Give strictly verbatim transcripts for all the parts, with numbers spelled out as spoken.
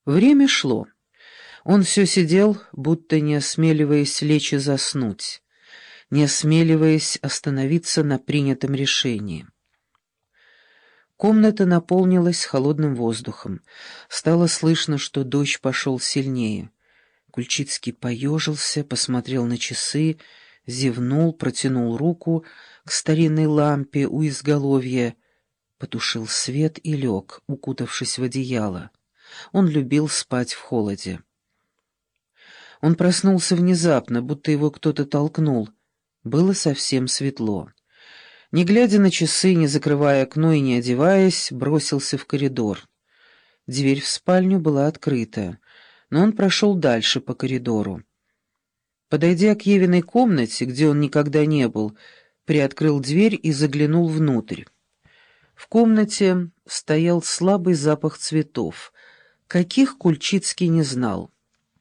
Время шло. Он все сидел, будто не осмеливаясь лечь и заснуть, не осмеливаясь остановиться на принятом решении. Комната наполнилась холодным воздухом. Стало слышно, что дождь пошел сильнее. Кульчицкий поежился, посмотрел на часы, зевнул, протянул руку к старинной лампе у изголовья, потушил свет и лег, укутавшись в одеяло. Он любил спать в холоде. Он проснулся внезапно, будто его кто-то толкнул. Было совсем светло. Не глядя на часы, не закрывая окно и не одеваясь, бросился в коридор. Дверь в спальню была открыта, но он прошел дальше по коридору. Подойдя к Евиной комнате, где он никогда не был, приоткрыл дверь и заглянул внутрь. В комнате стоял слабый запах цветов, каких Кульчицкий не знал.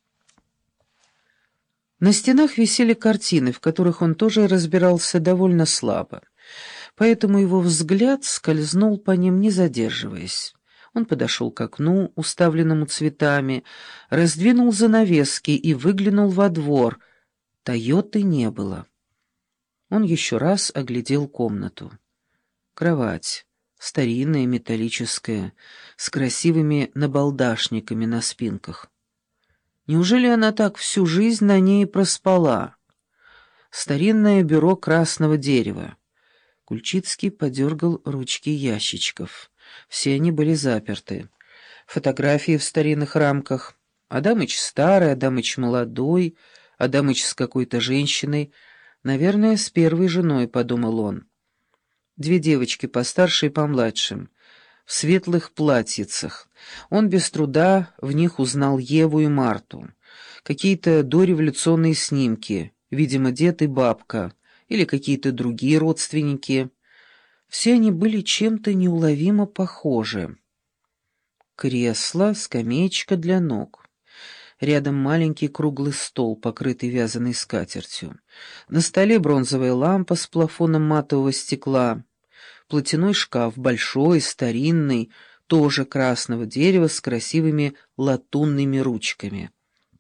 На стенах висели картины, в которых он тоже разбирался довольно слабо, поэтому его взгляд скользнул по ним, не задерживаясь. Он подошел к окну, уставленному цветами, раздвинул занавески и выглянул во двор. Тойоты не было. Он еще раз оглядел комнату. Кровать, старинная, металлическая, с красивыми набалдашниками на спинках. Неужели она так всю жизнь на ней проспала? Старинное бюро красного дерева. Кульчицкий подергал ручки ящичков. Все они были заперты. Фотографии в старинных рамках. Адамыч старый, Адамыч молодой, Адамыч с какой-то женщиной. Наверное, с первой женой, подумал он. Две девочки постарше и помладше, в светлых платьицах. Он без труда в них узнал Еву и Марту. Какие-то дореволюционные снимки, видимо, дед и бабка, или какие-то другие родственники. Все они были чем-то неуловимо похожи. Кресло, скамеечка для ног. Рядом маленький круглый стол, покрытый вязаной скатертью. На столе бронзовая лампа с плафоном матового стекла. Платяной шкаф, большой, старинный, тоже красного дерева с красивыми латунными ручками.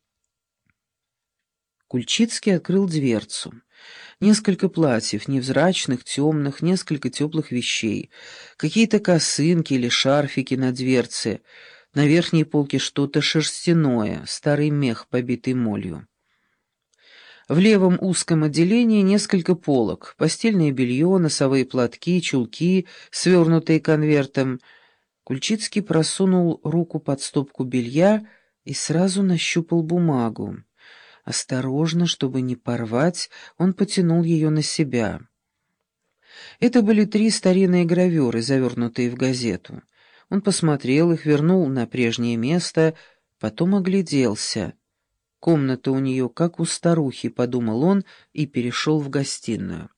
Кульчицкий открыл дверцу. Несколько платьев, невзрачных, темных, несколько теплых вещей, какие-то косынки или шарфики на дверце, на верхней полке что-то шерстяное, старый мех, побитый молью. В левом узком отделении несколько полок, постельное белье, носовые платки, чулки, свернутые конвертом. Кульчицкий просунул руку под стопку белья и сразу нащупал бумагу. Осторожно, чтобы не порвать, он потянул ее на себя. Это были три старинные гравюры, завернутые в газету. Он посмотрел их, вернул на прежнее место, потом огляделся. Комната у нее, как у старухи, подумал он и перешел в гостиную.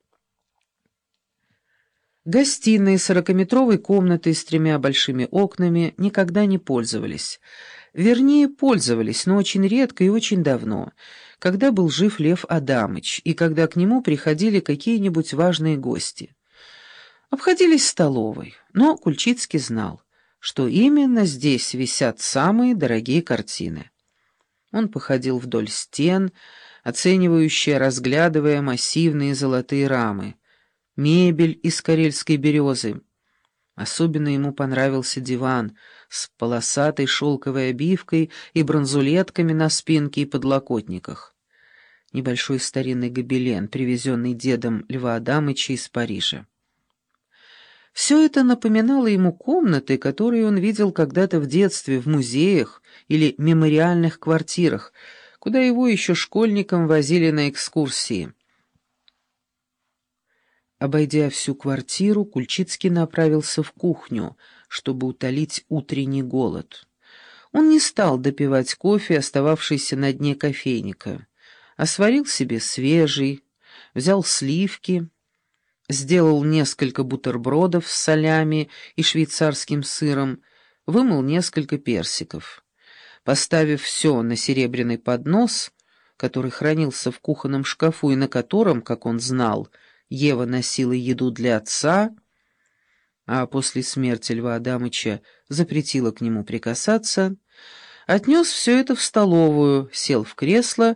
Гостиной сорокаметровой комнатой с тремя большими окнами никогда не пользовались. Вернее, пользовались, но очень редко и очень давно, когда был жив Лев Адамыч и когда к нему приходили какие-нибудь важные гости. Обходились столовой, но Кульчицкий знал, что именно здесь висят самые дорогие картины. Он походил вдоль стен, оценивающе разглядывая массивные золотые рамы, мебель из карельской березы. Особенно ему понравился диван с полосатой шелковой обивкой и бронзулетками на спинке и подлокотниках. Небольшой старинный гобелен, привезенный дедом Льва Адамыча из Парижа. Все это напоминало ему комнаты, которые он видел когда-то в детстве в музеях или мемориальных квартирах, куда его еще школьником возили на экскурсии. Обойдя всю квартиру, Кульчицкий направился в кухню, чтобы утолить утренний голод. Он не стал допивать кофе, остававшийся на дне кофейника, а сварил себе свежий, взял сливки, сделал несколько бутербродов с солями и швейцарским сыром, вымыл несколько персиков. Поставив все на серебряный поднос, который хранился в кухонном шкафу и на котором, как он знал, Ева носила еду для отца, а после смерти Льва Адамыча запретила к нему прикасаться, Отнес все это в столовую, сел в кресло